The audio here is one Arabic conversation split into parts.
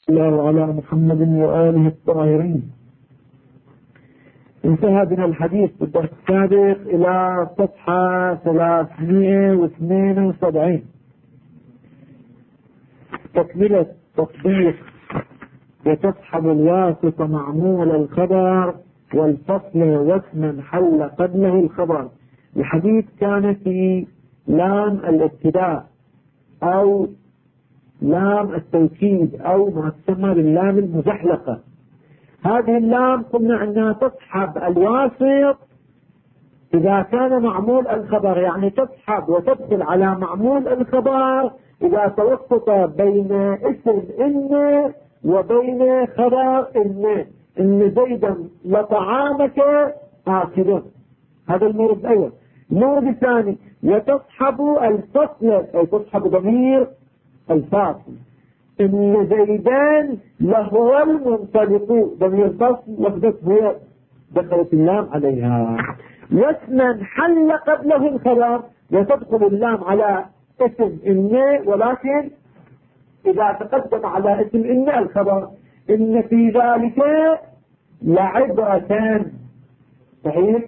الله على محمد وآله الطاهرين. انتهى بنا الحديث بالدرس السابق إلى صفحة 372 تكملة تطبيق وتصحب الواسطة معمول الخبر والفصل واسما حل قبله الخبر. الحديث كان في لام الابتداء أو لام التوكيد أو ما تسمى باللام المزحلقة. هذه اللام قلنا أنها تصحب الواسط إذا كان معمول الخبر، يعني تصحب وتدخل على معمول الخبر إذا توسط بين اسم إن وبين خبر إن زيدا لطعامك آكل. هذا المورد الأول. المورد الثاني وتصحب الفصل أي تصحب ضمير الفاصل. إن زيدان لهو المنطلق، ضمير الفصل لفظة هو دخلت اللام عليها. واسما حل قبله الخبر وتدخل اللام على اسم إن، ولكن إذا تقدم على اسم إن الخبر. إن في ذلك لعبرة. صحيح؟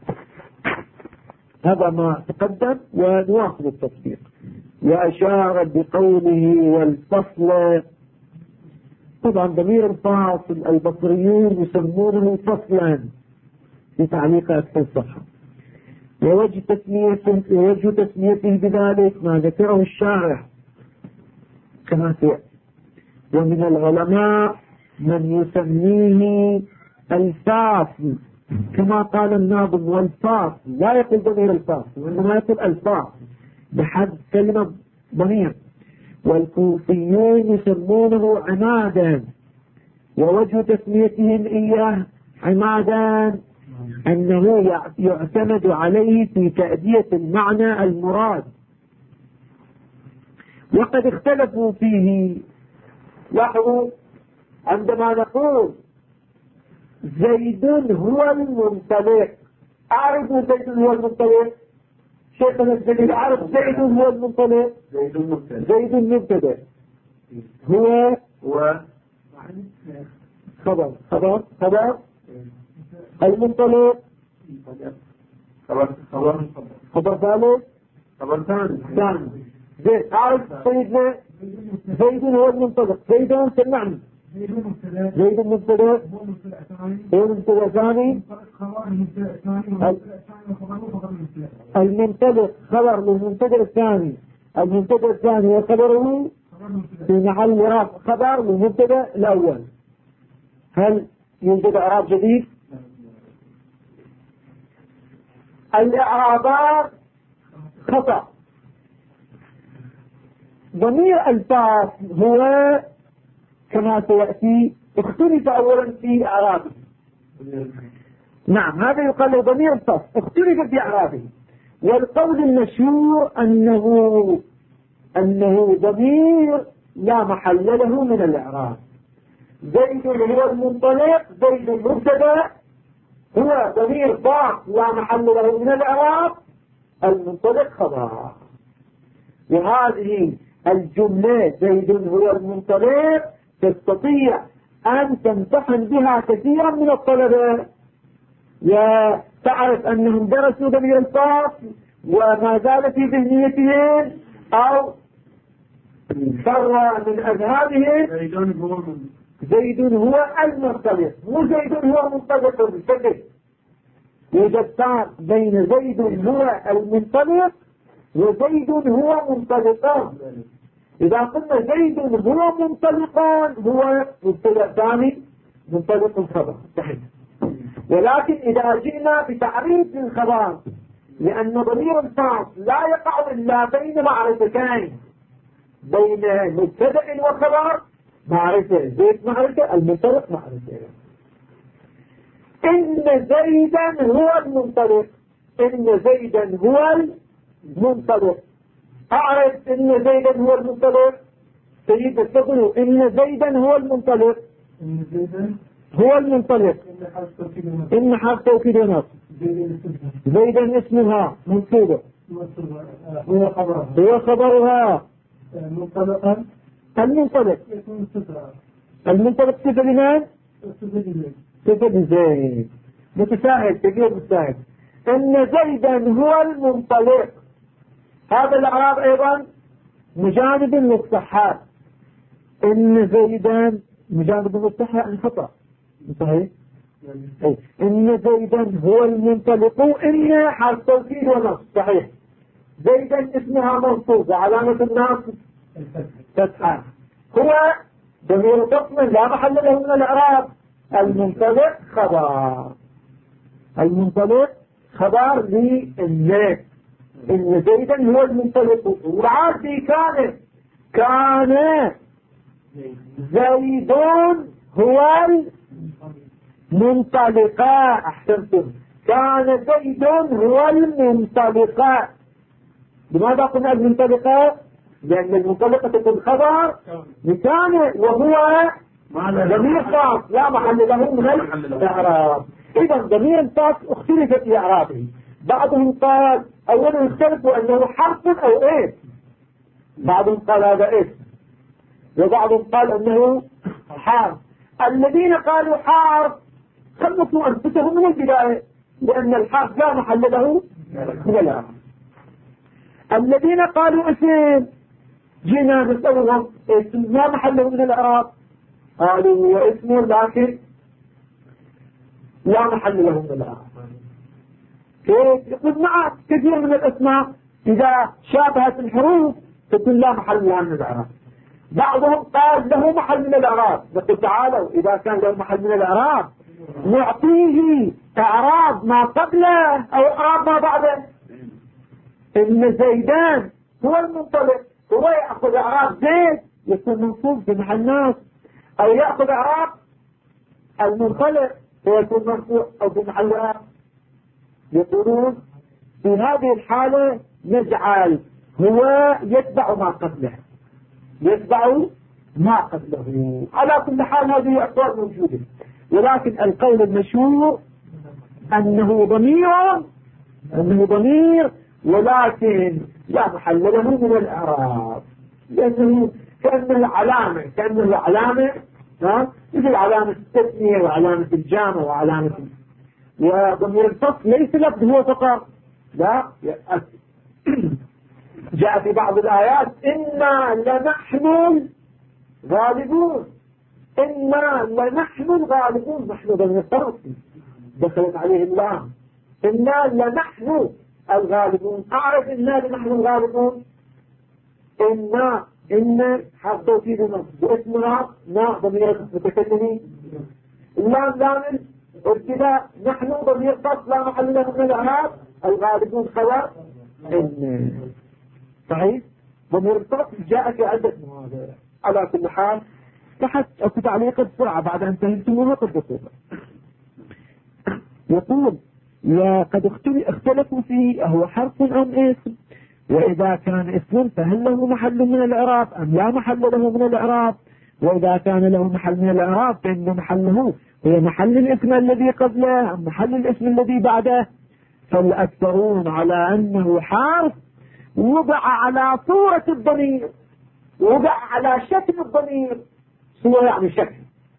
هذا ما تقدم ونواصل التطبيق. وأشار بقوله والفصل. طبعا ضمير الفاصل البصريون يسمونه فصلا في تعليقات في الصحة. ووجه تسميته بذلك ما ذكره الشارح كما سيأتي. ومن العلماء من يسميه الفاصل كما قال الناظم والفاصل، لا يقول ضمير الفاصل وإنما يقول الفاصل بحذف كلمة ضمير. والكوفيون يسمونه عمادا. ووجه تسميتهم إياه عمادا أنه يعتمد عليه في تأدية المعنى المراد. وقد اختلفوا فيه. لاحظوا عندما نقول زيد هو المنطلق، أعرف زيد هو المنطلق. شيخنا الجليل أعرف زيد هو المنطلق. زيد المبتدأ هو خبر المنطلق خبر ثالث خبر ثاني. زيد أعرف سيدنا زيد هو المنطلق. زيد سمعني. زيد المبتدأ هو المبتدأ ثاني. المنطلق خبر للمبتدأ الثاني. المبتدأ الثاني وخبره في محل إعراب خبر للمبتدأ الأول. هل يوجد إعراب جديد؟ الإعرابات خطأ. ضمير الفاصل هو كما سيأتي اختلف أولا في إعرابه. نعم هذا يقال له ضمير الفاصل اختلف في إعرابه. والقول المشهور أنه ضمير لا محل له من الإعراب. زيد هو المنطلق، زيد المبتدأ هو ضمير فاصل لا محل له من الإعراب، المنطلق خبر. وهذه الجملة زيد هو المنطلق تستطيع أن تمتحن بها كثيرا من الطلبة وتعرف أنهم درسوا ضمير الفاصل وما زال في ذهنيتهم أو فر من أذهانهم. زيد هو المنطلق مو زيد هو المنطلق المنطلق. يوجد فرق بين زيد هو المنطلق وزيد هو منطلقان. إذا قلنا زيد هو منطلقان هو مبتدأ ثاني منطلق الخبر صحيح. ولكن إذا جئنا بتعريف الخبر لأن ضمير الفاصل لا يقع إلا بين معرفتين، بين مبتدأ وخبر معرفة، زيد معرفة المنطلق معرفة. إن زيدا هو المنطلق. إن زيدا هو المنطلق. أعرف إن زيدا هو المنطلق. سيد تقول إن زيدا هو المنطلق. هو المنطلق. إن حرف توكيد ونصب. زيدا اسمها منصوبة هو خبرها منطلقا. المنطلق المنطلق صفة لمن؟ صفة لزيد. متساهل كبير متساهل. إن زيدا هو المنطلق، هذا الإعراب أيضا مجانب للصحات. إن زيدا مجانب للصحة يعني خطأ صحيح. إن زيدا هو المنطلق، إن حرف توكيد ونصب صحيح. زيدا اسمها منصوب وعلامة النصب فتحة. هو ضمير فصل لا محل له من الإعراب. المنطلق خبر، المنطلق خبر للزيد. إن زيدا هو المنطلق. والعادي كان زيد هو المنطلق. أحسنتم، كان زيد هو المنطلق. لماذا قلنا المنطلق؟ لأن المنطلقة تكون خبر لكان، وهو ضمير خاص لا محل له من الإعراب. إذا ضمير الخاص اختلفت في إعرابه. بعضهم قال أولا اختلفوا أنه حرف أو اسم، بعضهم قال هذا اسم، وبعضهم قال أنه حرف. الذين قالوا حرف خلصوا أنفسهم من البداية، لأن الحرف لا محل له من الإعراب. الذين قالوا اسم جينا نسألهم اسم لا محل له من الإعراب، قالوا هو اسم لكن لا محل له من الإعراب. كيف؟ يقول نعم، كثير من الأسماء إذا شابهت الحروف تكون لا محل لها من الإعراب. بعضهم قال له محل من الإعراب، نقول تعالوا إذا كان له محل من الإعراب نعطيه إعراب ما قبله أو إعراب ما بعده. إن زيدان هو المنطلق، هو يأخذ إعراب زيد يكون منصوب في محل ناس، أو يأخذ إعراب المنطلق ويكون مرفوع أو في محل ناس. يقولون في هذه الحالة نجعل هو يتبع ما قبله، يتبع ما قبله. على كل حال هذه أقوال موجودة، ولكن القول المشهور أنه ضمير ولكن لا محل له من الإعراب، لأنه كأنه علامة مثل علامة التثنية وعلامة الجامع وعلامة. وضمير الفصل ليس لفظ هو فقط، لا جاء في بعض الآيات إنا لنحن غالبون، إنا لنحن الغالبون. نحن ضمير فصل دخلت عليه اللام. إنا لنحن الغالبون. أعرف إنا لنحن الغالبون. إن حرف توكيد ونصب، واسمنا ضمير متكلمين. اللام ابتداء، نحن ضمير فصل لا محل له من الإعراب. الغالبون خبر إن. صحيح. ضمير الفصل جاء في عدة مواضع. على كل حال تحت أو تعليق بسرعة بعد أن فهمتموها قد يقول وقد اختلفوا فيه هو حرف أم اسم، وإذا كان اسم فهل له محل من الإعراب أم لا محل له من الإعراب، وإذا كان له محل من الإعراب فإن محله هو محل الاسم الذي قبله أم محل الاسم الذي بعده. فالأكثرون على أنه حرف وضع على صورة الضمير، وضع على شكل الضمير، صورة يعني شكل،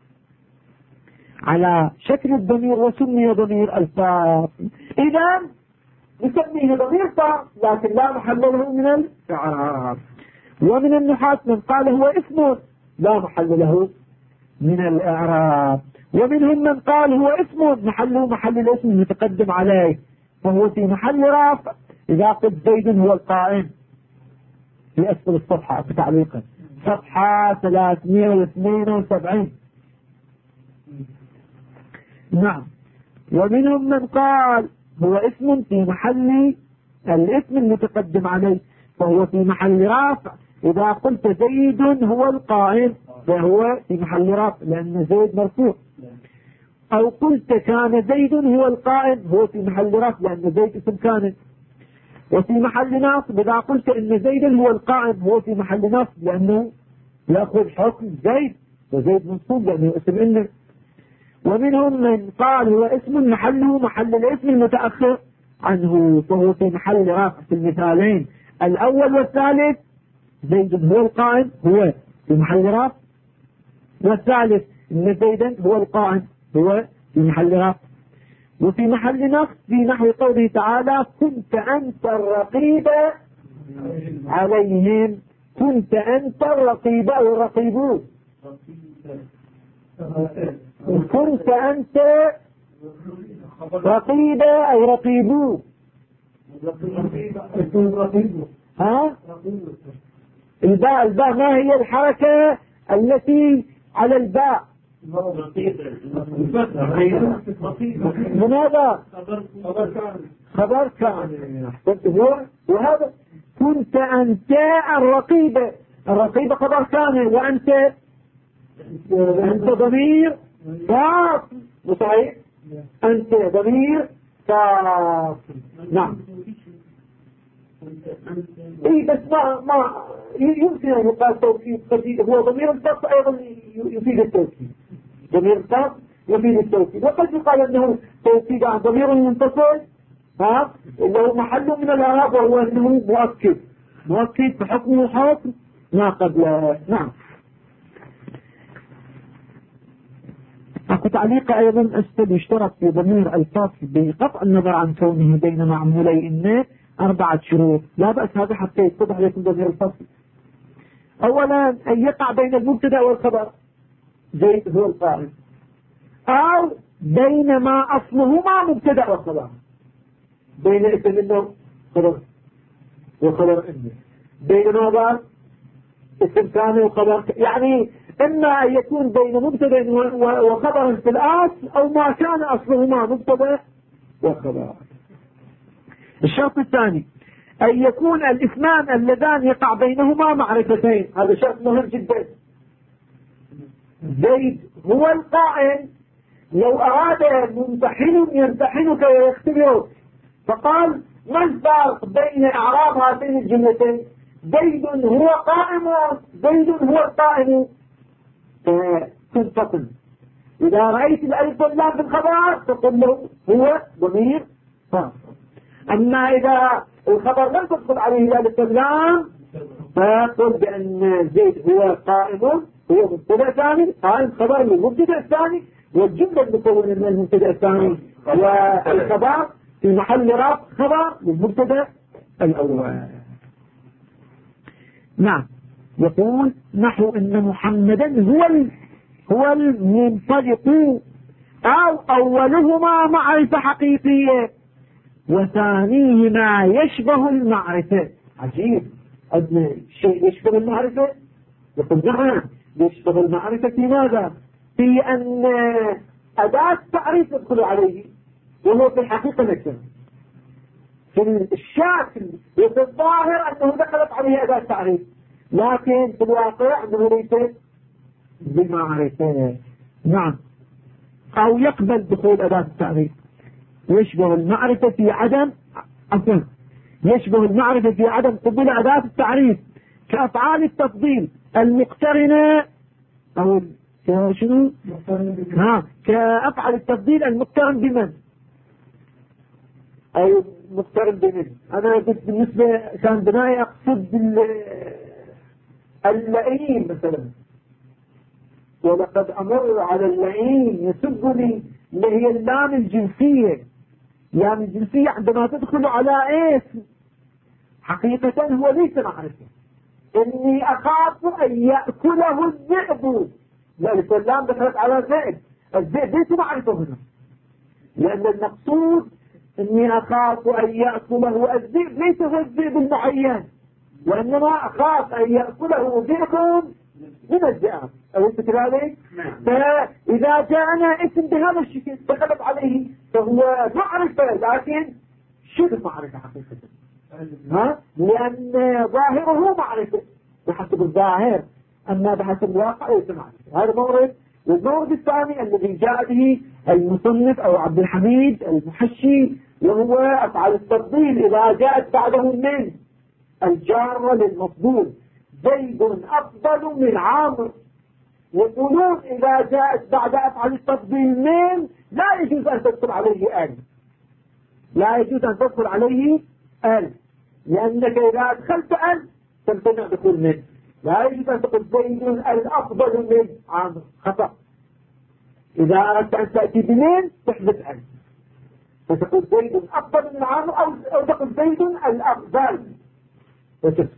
على شكل الضمير، وسمي ضمير الفاصل. إذا نسميه ضمير فاصل لكن لا محل له من الإعراب. ومن النحاة من قال هو اسم لا محل له من الإعراب، ومنهم من قال هو اسم محله محل الاسم المتقدم عليه، فهو في محل رافع إذا قلت زيد هو القائم. في أسفل الصفحة في تعليقه صفحة 372. نعم. ومنهم من قال هو اسم في محل الاسم المتقدم عليه، فهو في محل رافع إذا قلت زيد هو القائم، فهو في محل رافع لأن زيد مرفوع. أو قلت كان زيد هو القائم، هو في محل رفع لأن زيد اسم كان. وفي محل نصب إذا قلت إن زيد هو القائم، هو في محل نصب لأنه يأخذ حكم زيد، وزيد منصوب لأنه اسم إنه. ومنهم من قال هو اسم محله محل الاسم المتأخر عنه، فهو في محل رفع في المثالين الأول والثالث. زيد هو القائم هو في محل رفع والثالث أن زيدا هو القائم، هو في محل رفع. وفي محل نصب في نحو قوله تعالى كنت أنت الرقيب عليهم، كنت أنت الرقيب أو الرقيبون، كنت أنت رقيب أو رقيبون. ها؟ الباء ما هي الحركة التي على الباء؟ من هذا خبر كان. وهذا كنت أنت الرقيب خبر كان، وأنت ضمير فاصل. صحيح، أنت ضمير فاصل. نعم. اي بس ما يمكن ان يقال توكيد، هو ضمير الفصل ايضا يفيد التوكيد، ضمير الفصل يفيد التوكيد، وقد يقال انه توكيد عن ضمير منفصل اللي هو محل من الاعراب، وهو انه مؤكد بحكمه حكم ما قبله. نعم. اكو تعليق ايضا اسفل يشترط في ضمير الفصل بقطع النظر عن كونه بين معمولي انه 4 شروط، لا بأس هذا حتى يتضح لكم ضمير الفصل. اولا ان يقع بين المبتدا والخبر، زيد هو القائم، او بينما اصلهما مبتدا وخبر، بين اسم انه خبر وخبر انه، بين ماذا؟ اسم ثاني وخبر، يعني اما ان يكون بين مبتدا وخبر في الاصل، او ما كان اصلهما مبتدا وخبر. الشرط الثاني أن يكون الاسمان اللذان يقع بينهما معرفتين، هذا شرط مهم جدا. زيد هو القائم، لو أراد ممتحن يمتحنك ويختبرك فقال ما الفرق بين إعراب هاتين الجملتين؟ زيد هو قائم، زيد هو القائم، تنفصل. إذا رأيت الألف واللام في الخبر تقول له هو ضمير فاصل. أما إذا الخبر لم تدخل عليه الألف واللام فقل بأن زيد هو قائم، هو مبتدأ ثاني، قائم خبر من المبتدأ الثاني، والجملة المكونة من المبتدأ الثاني والخبر في محل رفع خبر من المبتدأ الأول. نعم. يقول نحو أن محمدا هو المنطلق، أو أولهما معرفة حقيقية وثانيهما يشبه المعرفة. عجيب، أن شيء يشبه المعرفة؟ يقول نعم يشبه المعرفة في ماذا؟ في أن أداة تعريف يدخل عليه وهو في الحقيقة نكرة، في الشكل وفي الظاهر أنه دخلت عليه أداة تعريف، لكن في الواقع أنه ليس بمعرفة. نعم. أو يقبل دخول أداة التعريف. يشبه المعرفة في عدم يشبه المعرفة في عدم قبول أداة التعريف كأفعال التفضيل المقترنة، أو شنو؟ كأفعال التفضيل المقترن بمن؟ أو مقترن بمن؟ أنا قلت بالنسبة كان بناي أقصد اللئيم مثلا، ولقد أمر على اللئيم يسبني، اللي هي اللام الجنسية. لام الجنسية عندما تدخل على اسم حقيقة هو ليس معرفة. إني أخاف أن يأكله الذئب، لأن اللام دخلت على الذئب ليس معرفة هنا، لأن المقصود إني أخاف أن يأكله الذئب ليس هو الذئب المعين، وإنما أخاف أن يأكله ذئب من الذئاب. أليس كذلك؟ فإذا جاءنا اسم بهذا الشكل دخلت عليه فهو معرفة، لكن شبه معرفة حقيقة، لأن ظاهره معرفة بحسب الظاهر، أما بحسب الواقع ليس معرفة. هذا مورد. والمورد الثاني الذي جاء به المصنف أو عبد الحميد المحشي، وهو أفعال التفضيل إذا جاءت بعده من الجار للمفضول، زيد أفضل من عامر. يقولون إذا جاءت بعد أفعال التفضيل من لا يجوز أن تدخل عليه آل، لا يجوز أن تدخل عليه آل، لأنك إذا أدخلت آل تمتنع دخول من. لا يجب أن تقول زيد الأفضل من عامر، خطأ. إذا أردت أن تأتي بمن تحدث عنه، فتقول زيد أفضل من عامر أو تقول زيد الأفضل وتسكت.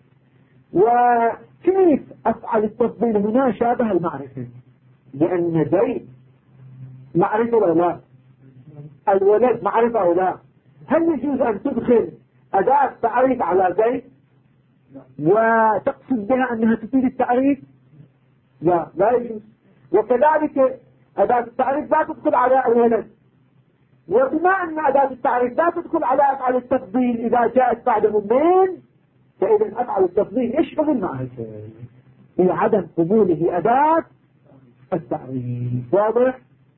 وكيف أفعل التفضيل هنا؟ شابه المعرفة، لأن زيد معرفة ولا لا؟ الولد معرفة أو لا؟ هل يجوز أن تدخل أداة تعريف على زيد وتقصد بها أنها تفيد التعريف؟ لا يجوز. وكذلك أداة التعريف لا تدخل على الولد، وبما أن أداة التعريف لا تدخل على أفعال التفضيل إذا جاءت بعده من، فإذا أفعل التفضيل يشبه المعرفة في عدم قبوله أداة التعريف. واضح؟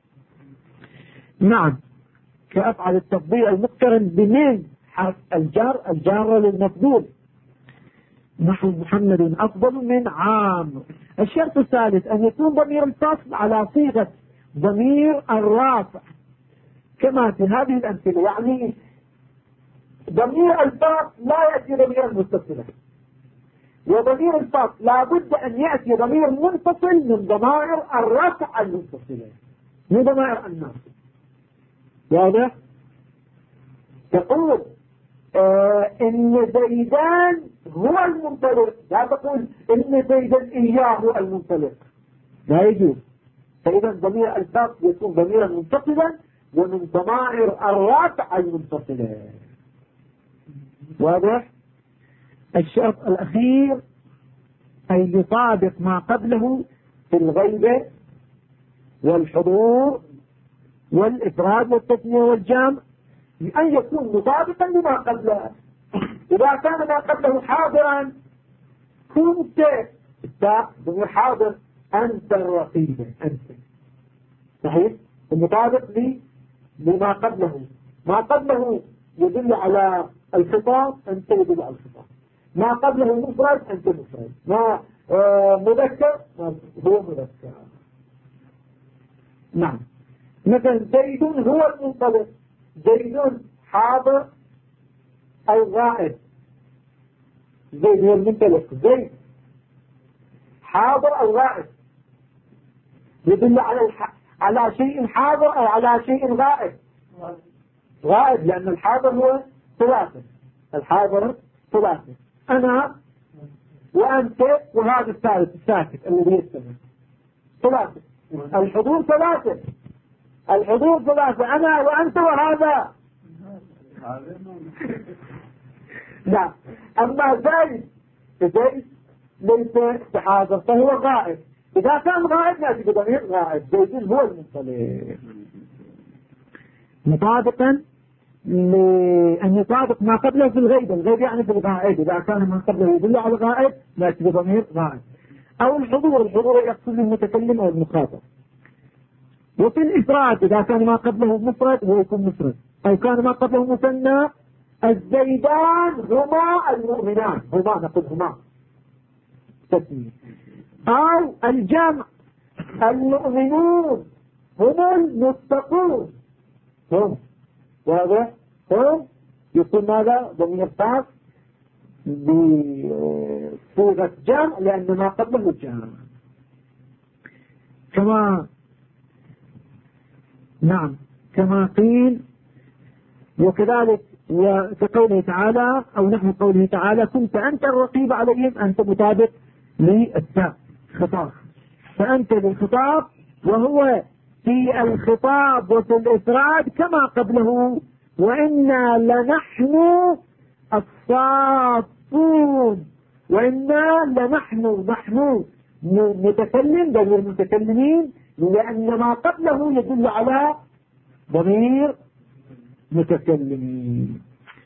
نعم، كأفعل التفضيل المقترن بمن حرف الجار للمفضول، نحو محمد أفضل من عام. الشرط الثالث أن يكون ضمير الفصل على صيغة ضمير الرافع كما في هذه الأمثلة. يعني ضمير الفصل لا يأتي ضمير متصلا، وضمير الفصل لا بد أن يأتي ضمير منفصل من ضمائر الرفع المنفصلة، مو ضمائر الناس. واضح؟ تقول إن زيدان هو المنطلق، لا تقول إن زيدان إياه المنطلق، لا يجوز. فإذا ضمير الفصل يكون ضميرا منفصلا ومن ضمائر الرفع المنفصلة. واضح؟ الشرط الأخير أن يطابق ما قبله في الغيبة والحضور والإفراد والتثنية والجمع، أن يكون مطابقا لما قبله. إذا كان ما قبله حاضرا كنت ضمير حاضر أنت الرقيب، أنت صحيح، المطابق لما قبله. ما قبله يدل على الخطاب، أنت يدل على الخطاب. ما قبله مفرد، أنت مفرد. ما مذكر، هو مذكر. نعم، مثلا زيد هو المنطلق، زيد حاضر أو غائب. زيد هو المنطلق، زيد حاضر أو غائب، يدل على شيء حاضر أو على شيء غائب. غائب لأن الحاضر هو ثلاثة، الحاضر ثلاثة، أنا وأنت وهذا الثالث الساكت الذي يستمع، ثلاثة. الحضور ثلاثة، الحضور ثلاثة، أنا وأنت وهذا. لا، أما زيد ليس بحاضر فهو غائب. إذا كان غائب نأتي بضمير غائب، زيد هو المنطلق. مطابقا لأن يطابق ما قبله في الغيبة، الغيب يعني في الغائب، إذا كان ما قبله يدل على الغائب نأتي بضمير غائب. أو الحضور يقصد المتكلم أو المخاطب. وفي الإفراد إذا كان ما قبله مفرد هو يكون مفرد، أو كان ما قبله مثنى. الزيدان هما المؤمنان، هما نقول هما تسمية. أو الجمع المؤمنون هم المتقون، هم. واضح؟ هم يكون ماذا؟ ضمير خاص بصيغة جمع لأن ما قبله الجمع. كما قيل. وكذلك وكقوله تعالى أو نحو قوله تعالى كنت أنت الرقيب عليهم، أنت مطابق للتاء خطاب، فأنت للخطاب، وهو في الخطاب وفي الإفراد كما قبله وإنا لنحن الصافون. وإنا لنحن، نحن متكلم ضمير المتكلمين لأن ما قبله يدل على ضمير متكلمين،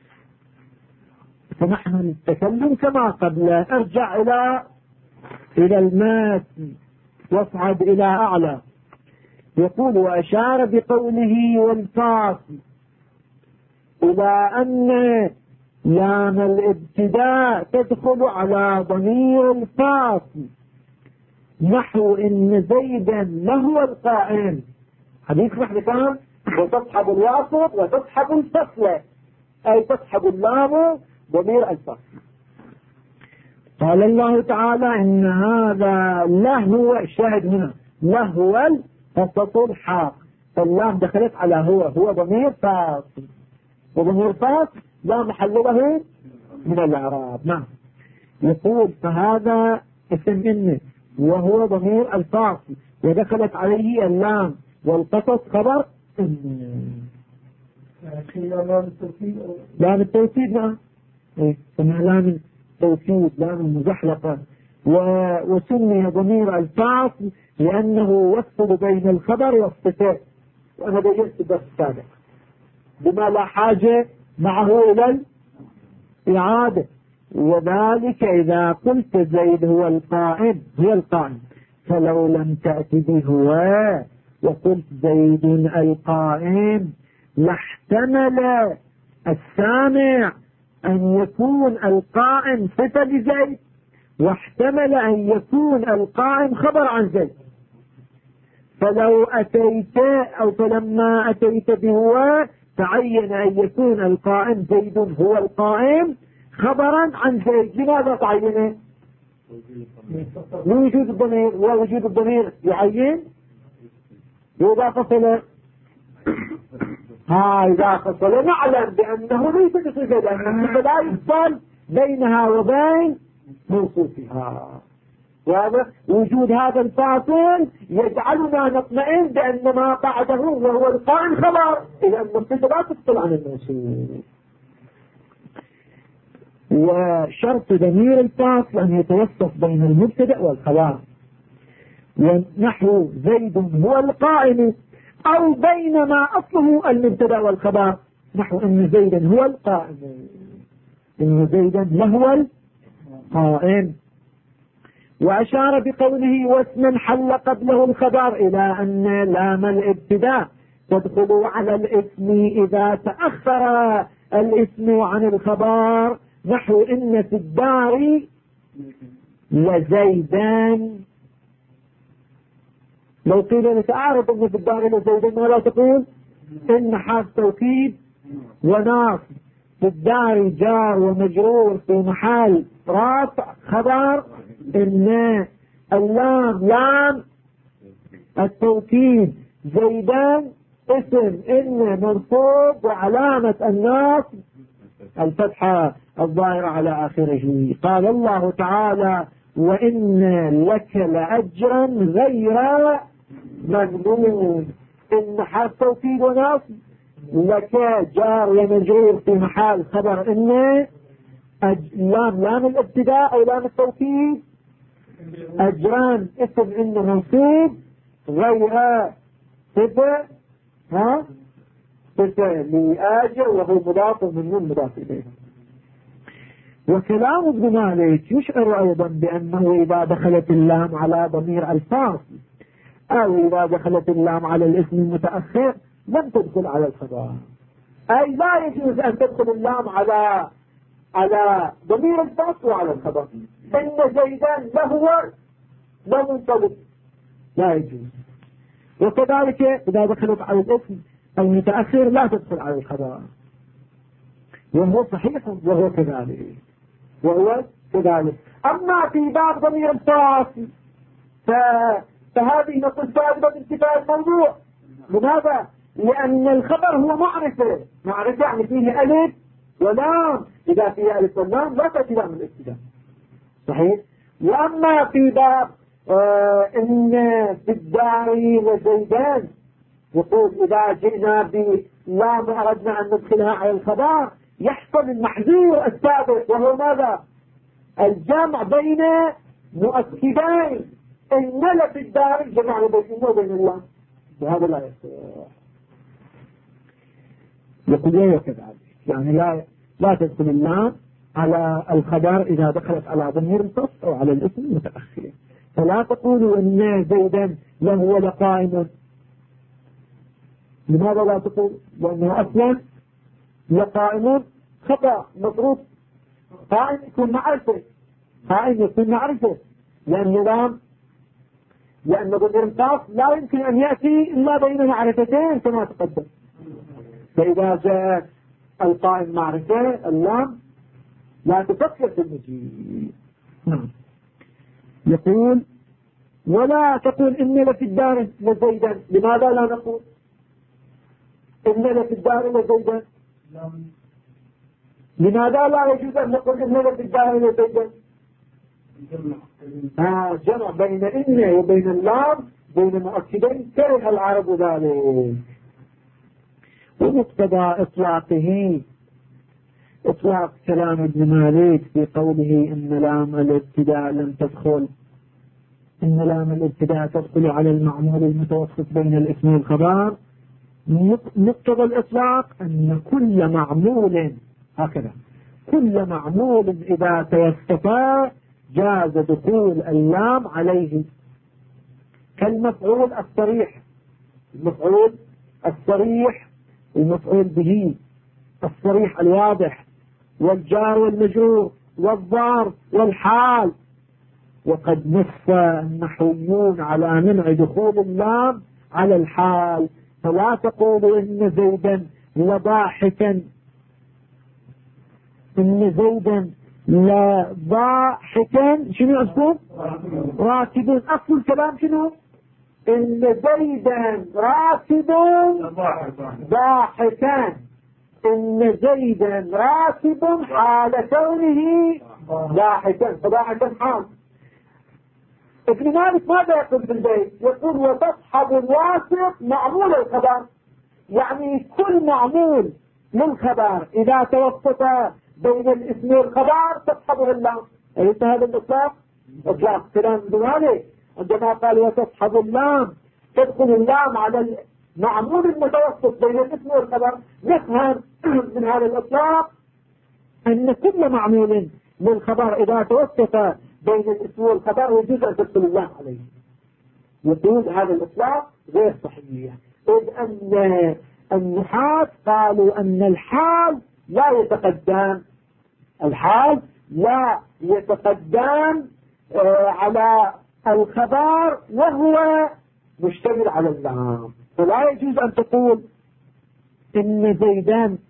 فنحن نتكلم كما قبله. ارجع إلى المتن واصعد إلى أعلى. يقول وأشار بقوله والفاصل إلى أن لام الابتداء تدخل على ضمير الفاصل، نحو إن زيدا لهو القائم. حديث محدثان وتصحب الواسط وتصحب الفصل، أي تصحب اللام ضمير الفصل. قال الله تعالى إن هذا لهو، الشاهد هنا لهو القصص الحق، فاللام دخلت على هو ضمير فاصل، وضمير فاصل لا محل له من الإعراب. نعم. يقول فهذا اسم إن وهو ضمير الفاصل ودخلت عليه اللام والقصص خبر لام التوكيد. نعم اسمها لام التوكيد، لام المزحلقة. وسمي ضمير الفاصل لأنه يفصل بين الخبر والصفات، وأنا بينت الدرس السابق بما لا حاجة معه إلى الإعادة. وذلك إذا قلت زيد هو القائم فلو لم تأتي بهو وقلت زيد القائم لاحتمل السامع أن يكون القائم صفة لزيد، واحتمل أن يكون القائم خبر عن زيد. فلو أتيت أو فلما أتيت بهو تعين أن يكون القائم زيد هو القائم خبرا عن زيد. لماذا تعينه؟ لوجود الضمير، ووجود الضمير يعين. وإذا فصل إذا فصل نعلم بأنه ليس بصفة، لأنه لا يفصل بينها وبين موصوفها. وجود هذا الفاصل يجعلنا نطمئن بأن ما بعده وهو القائم خبر، إذا أن الصفة لا تفصل عن الموصوف. وشرط ضمير الفاصل أن يتوسط بين المبتدأ والخبر، ونحو زيد هو القائم، أو بينما أصله المبتدأ والخبر، نحو إن زيدا هو القائم، إن زيدا لهو القائم. وأشار بقوله واسما حل قبله الخبر إلى أن لام الابتداء تدخل على الاسم إذا تأخر الاسم عن الخبر، نحو إن في الدار لزيدان. لو قيل لك أعرف إن في الدار لزيدان ماذا تقول؟ إن حرف توكيد وناصب، في الدار جار ومجرور في محل رافع خبر، إن اللام لام التوكيد، زيدان اسم إن منصوب وعلامة النصب الفتحة الظاهرة على آخره. قال الله تعالى وإن لك لأجرا غير ممنون، إن حرف توكيد ونصب، لك جار ومجرور في محل خبر إن لام الابتداء أو لام التوكيد، أجران اسم إن منصوب، غير صفة صفة لآجر وهو مضاف من مضاف إليه. وكلام ابن مالك يشعر أيضا بأنه إذا دخلت اللام على ضمير الفاصل أو إذا دخلت اللام على الاسم المتأخر لم تدخل على الخبر، أي لا يجوز أن تدخل اللام على ضمير الفاصل وعلى الخبر. إن زيدان لا منطلق، لا يجوز. وكذلك إذا دخلت على الاسم المتأخر لا تدخل على الخبر، وهو صحيح وهو كذلك. أما في باب ضمير الفاصل فهذه نقول فائدة انتفاء الموضوع. لماذا؟ لأن الخبر هو معرفة يعني فيه ألف ولام، إذا فيه ألف ولام لا تأتي لام الابتداء، صحيح. وأما في باب إن في الدار وزيدان، يقول إذا جئنا بلام أردنا أن ندخلها على الخبر يحصل المحذور السابق، وهو ماذا؟ الجمع بين مؤكدين، إن في الدار الجمع بين وبين الله، وهذا لا يصح. يقول كذلك يعني لا تدخل اللام على الخبر إذا دخلت على ضمير الفصل أو على الاسم المتأخر. فلا تقولوا إن زيدا له لقائم. لماذا لا تقول؟ لأنه أصلا لقائم خطأ مفروض قائم يكون معرفة، لأن ضمير الفاصل لا يمكن أن يأتي إلا بين معرفتين كما تقدم. فإذا جاء القائم معرفة اللام لا تفكر في المجيء. نعم. يقول ولا تقول إن لفي الدار لزيدا. لماذا لا نقول إن لفي الدار لزيدا؟ لماذا لا يجوز أن نقول إن لفي الدار لزيدا؟ جمع بين إن وبين اللام بين مؤكدين كره العرب ذلك. ومقتضى إطلاقه إطلاق كلام ابن مالك في قوله إن لام الابتداء لم تدخل، إن لام الابتداء تدخل على المعمول المتوسط بين الاسم والخبر. مقتضى الإطلاق أن كل معمول هكذا كل معمول إذا توسط جاز دخول اللام عليه، كالمفعول الصريح، المفعول الصريح، المفعول به الصريح الواضح، والجار والمجرور والظرف والحال. وقد نص النحويون على منع دخول اللام على الحال، فلا تقولوا إن زيدا لضاحكا، إن زيدا لضاحكا شنو أصله؟ راكب. أصل الكلام شنو؟ إن زيدا راكب ضاحكا، إن زيدا راكب حال كونه ضاحكا، فضاحكا حال. ابن مالك ماذا يقول في البيت؟ يقول وتصحب الواسط معمول الخبر، يعني كل معمول للخبر إذا توسط بين الاسم والخبر تصحبه اللام. أليس هذا الإطلاق؟ إطلاق كلام ابن مالك عندما قال وتصحب اللام تدخل اللام على المعمول المتوسط بين الاسم والخبر. نفهم من هذا الإطلاق أن كل معمول للخبر إذا توسط بين الاسم والخبر يجوز أن تدخل اللام عليه. يقول هذا الإطلاق غير صحيح، إذ أن النحاة قالوا أن الحال لا يتقدم، الحال لا يتقدم على الخبر وهو مشتمل على اللام، فلا يجوز أن تقول إن زيدان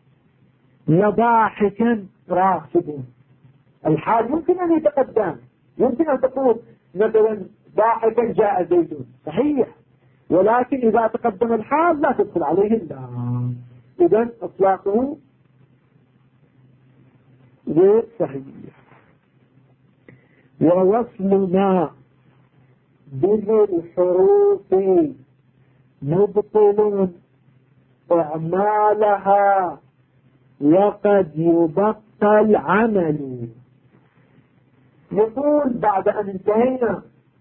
لضاحكا راكب. الحال يمكن أن يتقدم، يمكن أن تقول مثلا ضاحكا جاء زيد، صحيح، ولكن إذا تقدم الحال لا تدخل عليه اللام. إذن إطلاقه غير صحيح. ووصل ما به الحروف مبطل أعمالها وقد يبطل عمل. يقول بعد أن انتهينا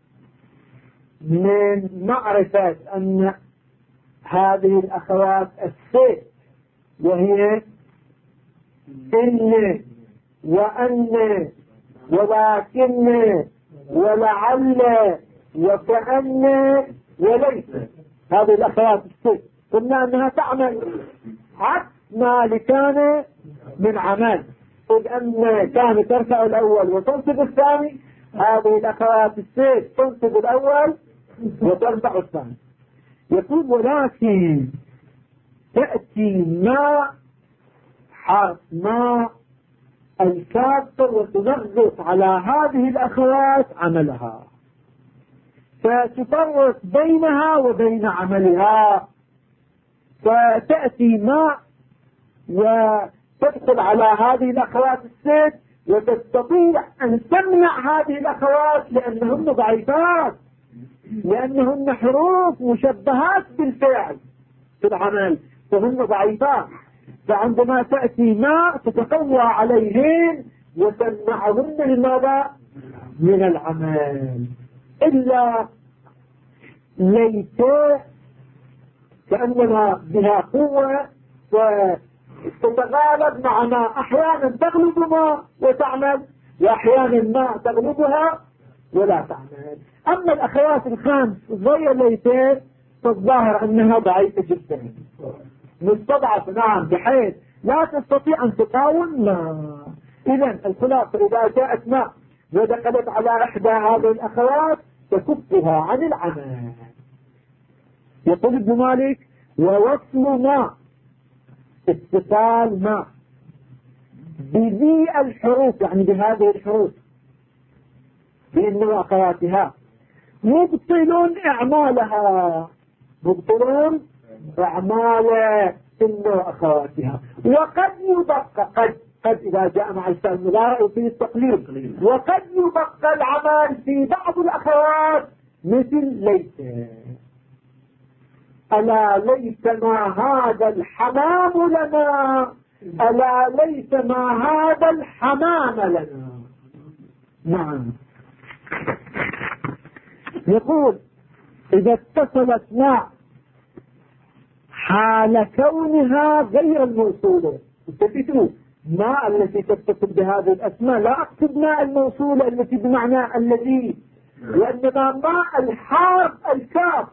من معرفة أن هذه الأخوات الست وهي إن وأن ولكن ولعل وكأن وليس، هذه الأخوات الست قلنا أنها تعمل عكس ما لكان من عمل، إذ أن كان ترفع الأول وتنصب الثاني، هذه الأخوات الست تنصب الأول وترفع الثاني. يقول ولكن تأتي ما حرف ما الكافر وتنغص على هذه الأخوات عملها، فتفرق بينها وبين عملها، فتأتي ما وتدخل على هذه الأخوات الست وتستطيع أن تمنع هذه الأخوات لأنهن ضعيفات، لأنهن حروف مشبهات بالفعل في العمل فهن ضعيفات، فعندما تأتي ما تتقوى عليهن وتمنعهن لماذا؟ من العمل. إلا ليت كأنما بها قوة وتتغالب مع ما، أحيانا تغلب ما وتعمل وأحيانا ما تغلبها ولا تعمل. أما الأخوات الخامس غير ليتين فالظاهر أنها ضعيفة جدا مستضعفة، نعم، بحيث لا تستطيع أن تقاوم. لا، إذن الخلاصة إذا جاءت ما ودخلت على إحدى هذه الأخوات تكفها عن العمل. يقول ابن مالك ووصل ما اتصال ما بذي الحروف، يعني بهذه الحروف بإن وأخواتها مبطل أعمالها، مبطل أعمال إن وأخواتها. وقد يبقى قد إذا جاء مع الفعل المضارع في التقليد، وقد يبقى العمل في بعض الأخوات مثل ليس. ألا ليس ما هذا الحمام لنا، ألا ليس ما هذا الحمام لنا. نعم. يقول إذا اتصلت مع حال كونها غير الموصولة، انتبهوا، ما التي تتصل بهذه الأسماء، لا أقصد ما الموصولة التي بمعنى الذي، وإنما ما الحرف الكاف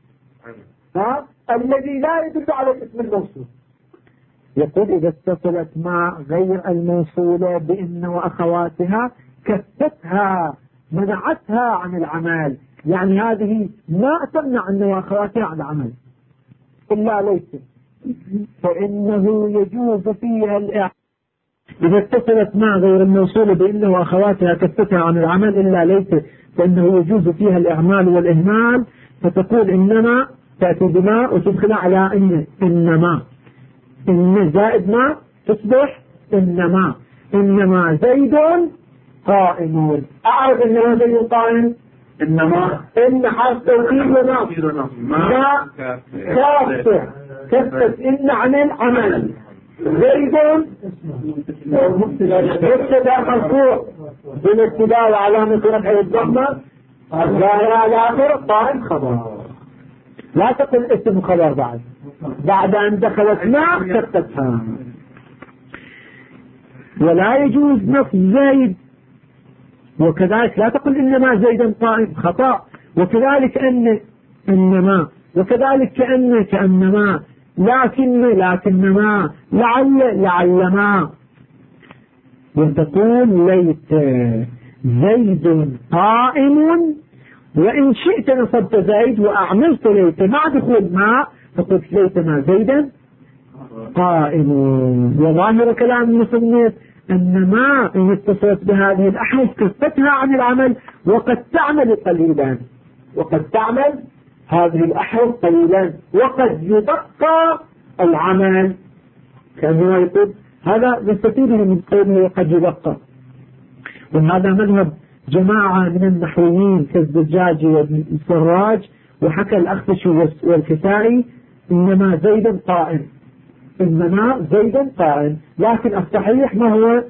الذي لا يدل على الاسم الموصول. يقول إذا اتصلت مع غير الموصولة بإن وأخواتها كفتها، منعتها عن العمل، يعني هذه ما تمنع إن وأخواتها عن العمل إلا ليس، فإنه يجوز فيها الإعمال. إذا اتصلت مع غير الموصولة بإن وأخواتها كفتها عن العمل إلا ليس، فإنه يجوز فيها الإعمال والإهمال، فتقول إنما، تأتي بما وتدخل على إنما، إن زائد ما تصبح إنما زيد قائم. أعرف إنما زيد قائم، إنما إن حرف توكيد ونصب، ما كافة كفة إن عن العمل، زيد مبتدا مرفوع بالابتداء وعلامة رفعه الضمة الظاهرة على آخر قائم خبر. لا تقل اسم خبر بعد أن دخلت ما كفتها. ولا يجوز نصب زيد، وكذلك لا تقل إنما زيدا قائم، خطأ. وكذلك إنما، وكذلك كأنما، لكنما، لعلما. وتقول ليت زيد قائم، وإن شئت نصبت زيد وأعملت ليت مع دخول ما، فقلت ليت ما زيدا قائم. وظاهر كلام المصنف أن ما إن اتصلت بهذه الأحرف كفتها عن العمل، وقد تعمل قليلا، وقد تعمل هذه الأحرف قليلا، وقد يبقى العمل، كأنه يقول هذا نستفيده من قوله قد يبقى. وهذا مذهب جماعة من النحويين كالزجاجي والسراج، وحكى الأخفش والكسائي إنما زيدا قائم، إنما زيدا قائم. لكن الصحيح ما هو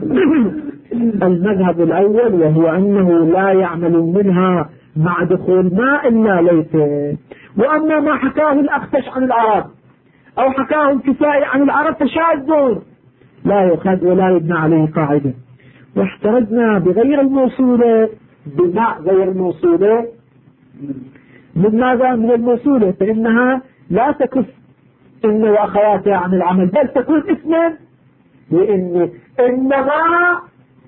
المذهب الأول، وهو أنه لا يعمل منها مع دخول ما إلا ليس. وأما ما حكاه الأخفش عن العرب أو حكاه الكسائي عن العرب فشاذ لا يؤخذ ولا يبنى عليه قاعدة. واحترزنا بغير الموصولة، بماء غير الموصولة، من ماذا؟ من الموصولة، فإنها لا تكف إن وأخواتها عن العمل، بل تكون اسما. لأن إنما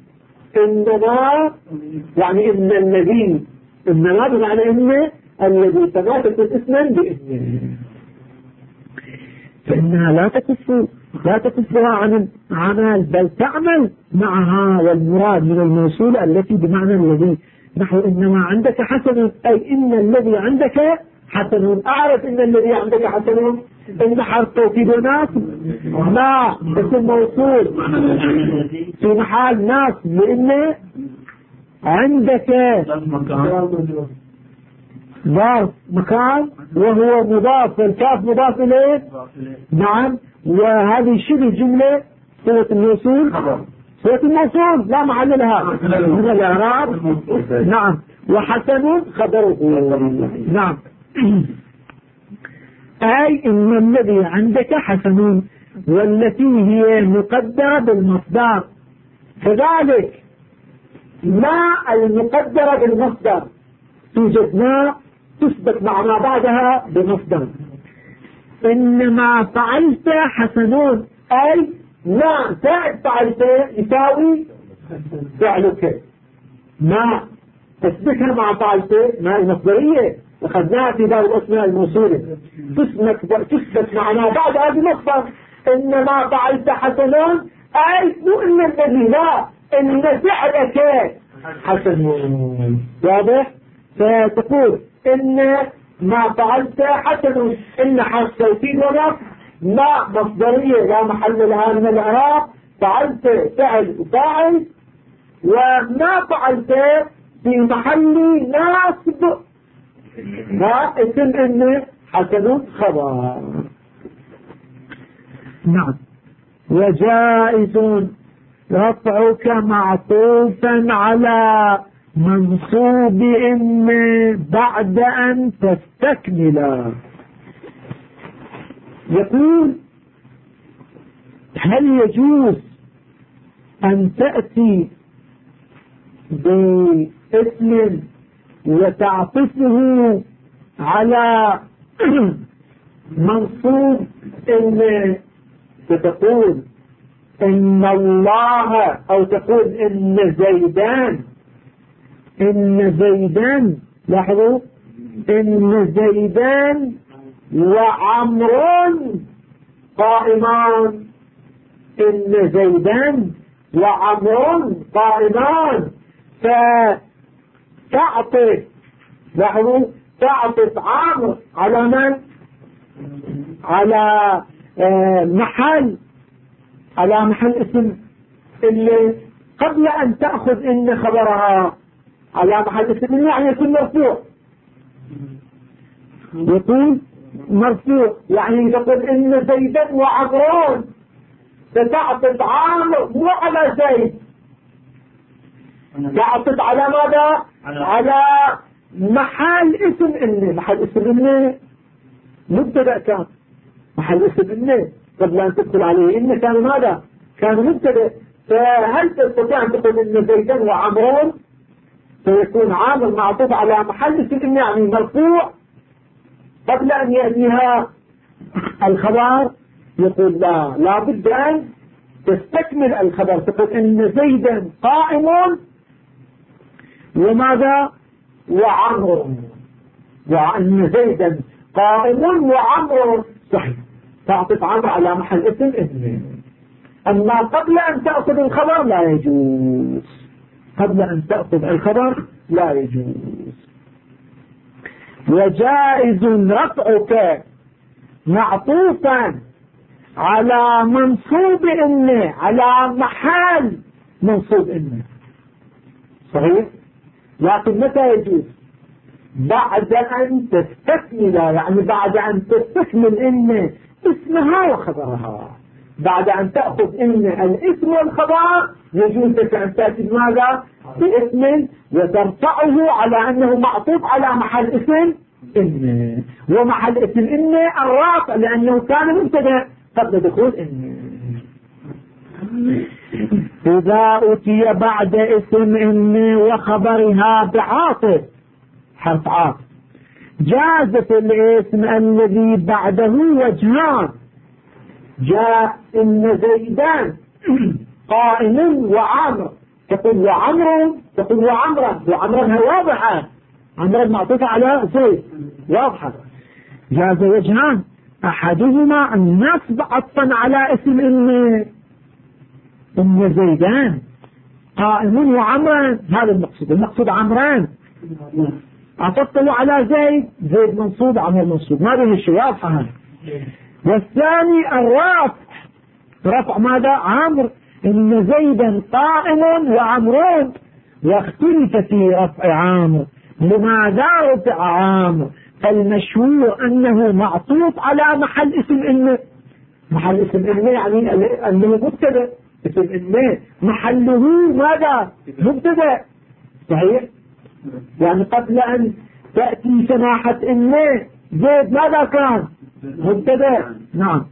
يعني إن الذي، إنما بمعنى إن الذي كما تكون اسما بإسمه، فإنها لا تكفها عن العمل بل تعمل معها. والمراد من الموصولة التي بمعنى الذي، نحو إنما عندك حسن، أي إن الذي عندك حسن. أعرف إن الذي عندك حسن، إن حرف توكيد وناسب، ما اسم موصول في محل ناسب، لأن عندك ظرف مكان وهو مضاف، والكاف مضاف إليه. نعم. وهذه شبه جملة صلة الموصول، صلة الموصول لا محل لها من الإعراب. نعم. وحسن خبره. نعم. أي إن الذي عندك حسن، والتي هي مقدرة بالمصدر. كذلك ما المقدرة بالمصدر توجد ما تثبت مع ما بعدها بمصدر. إنما فعلت حسنون، أي ما زائد فعلت يساوي فعلك. ما تثبتها مع فعلت، ما المصدرية أخذناها في باب الأسماء الموصولة، تثبت مع ما بعدها بمصدر. إنما فعلت حسنون، أي مو إن الذي، لا، إن فعلك حسن. واضح؟ فتقول إن ما فعلت حسن، إن حرف توكيد ونصب، ما مصدرية لا محل لها من الإعراب، فعلت فعل وفاعل، وما فعلت في محل ناصب ما اسم إن حسن خبر. نعم. وجائز رفعك معطوفا على منصوب إن بعد أن تستكمل. يقول هل يجوز أن تأتي باسم وتعطفه على منصوب إن، فتقول إن الله، أو تقول إن زيدان، إن زيدان، لاحظوا، إن زيدان وعمر قائمان، إن زيدان وعمر قائمان، فتعطف، لاحظوا، تعطف عمر على من؟ على محل اسم اللي قبل أن تأخذ إن خبرها على محل اسم، يعني يكون مرفوع، يكون مرفوع، يعني تقول إن زيدا وعمرون، فتعطف عامر مو على زيد، تعطف على ماذا؟ على محل اسم إن. محل اسم إن مبتدأ، كان محل اسم إن قبل أن تدخل عليه إن كان ماذا؟ كان مبتدأ. فهل تستطيع أن تقول إن زيدا وعمرون فيكون عامر معطوف على محل اسم إن، يعني مرفوع قبل أن يأتيها الخبر؟ يقول لا بد أن تستكمل الخبر، تقول إن زيدا قائم وماذا؟ وعمر، وأن زيدا قائم وعمر، صحيح، تعطف عمر على محل اسم إن. أما قبل أن تأخذ الخبر لا يجوز، قبل أن تأخذ الخبر لا يجوز. وجائز رفعك معطوفا على منصوب إن، على محل منصوب إن، صحيح، لكن متى يجوز؟ بعد أن تستكمل، يعني بعد أن تستكمل إن اسمها وخبرها. بعد أن تأخذ إن الاسم والخبر يجوز لك أن تأتي بماذا؟ باسم وترفعه على أنه معطوف على محل اسم إن، ومحل اسم إن الرافع لأنه كان مبتدأ قبل دخول إن. إذا أتي بعد اسم إن وخبرها بعاطف، حرف عاطف، جاز في الاسم الذي بعده وجهان. جاء إن زيدان قائم وعمر، تقول وعمر، تقول وعمرا، وعمرا واضحة، عمرا معطوفة على زيد واضحة. جاز وجهان، أحدهما النصب عطفا على اسم إن زيدان قائم وعمرا، هذا المقصود، المقصود عمران، عطفته على زيد، زيد منصوب عمر منصوب، ما به الشيء، واضحة هذا. والثاني الرفع، رفع ماذا؟ عمر، إن زيدا قائم وعمرون، واختلف في رفع عامر، لماذا رفع عامر؟ فالمشهور أنه معطوف على محل اسم إن، محل اسم إن يعني أنه مبتدأ، اسم إن محله ماذا؟ مبتدأ، صحيح، يعني قبل أن تأتي سماحة إن زيد ماذا كان؟ مبتدأ. نعم،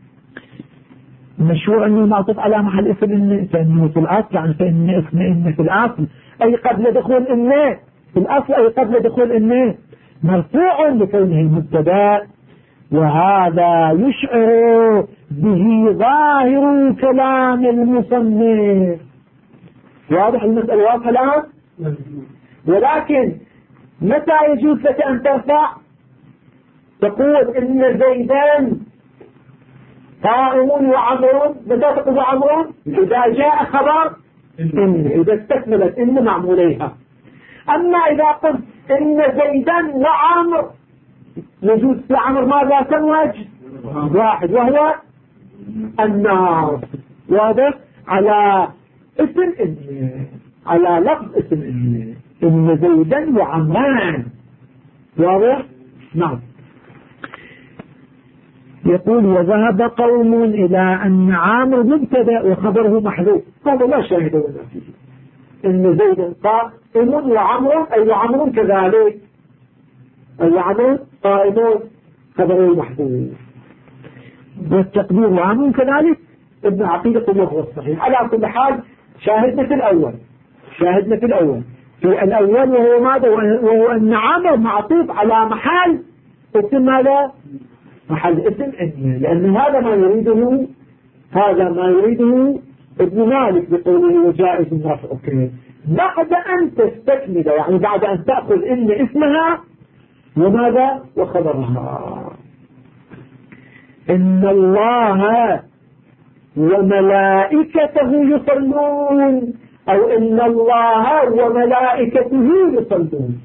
مشروع أنه معطوف على محل اسم إن، فإنه في الأصل، يعني فإن اسم إن في الأصل أي قبل دخول إن، في الأصل أي قبل دخول إن، مرفوع لكونه مبتدأ، وهذا يشعر به ظاهر كلام المصنف. واضح المسألة؟ واضحة الآن؟ ولكن متى يجوز لك أن ترفع؟ تقول إن زيدان قائم وعمر، متى تقول عمر؟ إذا جاء خبر إن إذا استكملت إن معموليها. أما إذا قلت إن زيدا وعمر يجوز في عمر ماذا تنوج؟ واحد وهو الناصب. واضح؟ على اسم إن، على لفظ اسم إن زيدا وعمران. واضح؟ نعم. يقول وذهب قوم إلى أن عامر مبتدأ وخبره محذوف، هذا لا شاهد لنا فيه. إن زيدا قائم وعمر أي عمر كذلك، أي عمر قائم خبره محذوف، والتقدير وعمر كذلك. ابن عقيل يقول وهو الصحيح. على كل حال شاهدنا في الأول، شاهدنا في الأول وهو ماذا؟ وهو أن عامر معطوف على محل اسم ماذا؟ محل اسم إن، لأن هذا ما يريده، هذا ما يريده ابن مالك بقوله وجائز رفعه بعد أن تستكمل، يعني بعد أن تأخذ إن اسمها وماذا؟ وخبرها. إن الله وملائكته يصلون، أو إن الله وملائكته يصلون.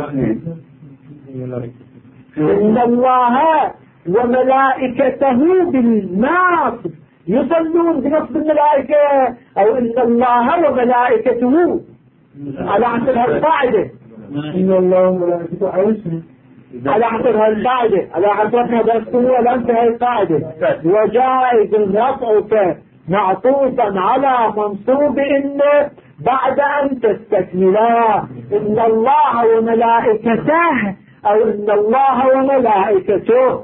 إن الله وملائكته بالناصب يصلون بنصب الملائكة، أو إن الله وملائكته على حسب هالقاعدة. إن الله وملائكته على حسب هالقاعدة، على حسب درستموها الآن في هالقاعدة. وجائز رفعك معطوفا على منصوب إن بعد أن تستكملا إن الله وملائكته، أو إن الله وملائكته.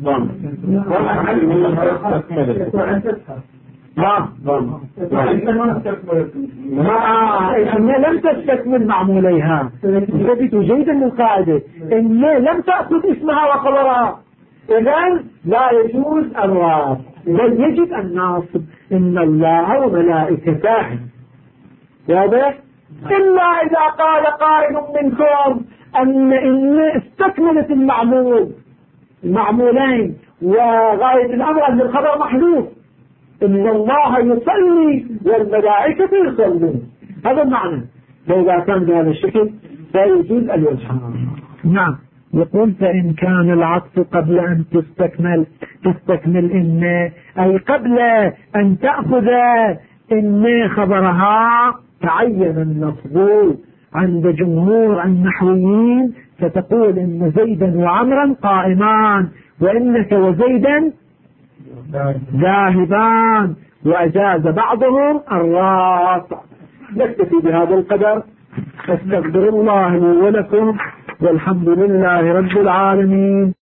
إن لم تستكمل معموليها ثبت جيدا من القاعدة. إن لم تأخذ اسمها وخبرها إذن لا يجوز الرفع، بل يجب الناصب. إن الله وملائكته. واضح؟ إلا إذا قال قائل منكم إن استكملت المعمولين وغاية الأمر أن الخبر محذوف، إن الله يصلي والملائكة يصلون، هذا المعنى. فإذا كان بهذا الشكل فيجوز الوجهان. نعم. يقول فإن كان العطف قبل أن تستكمل إن، أي قبل أن تأخذ إن خبرها، تعين النصب عند جمهور النحويين، فتقول إن زيدا وعمرا قائمان، وإنك وزيدا ذاهبان، وأجاز بعضهم الرافع. نكتفي بهذا القدر، استغفر الله لي ولكم، والحمد لله رب العالمين.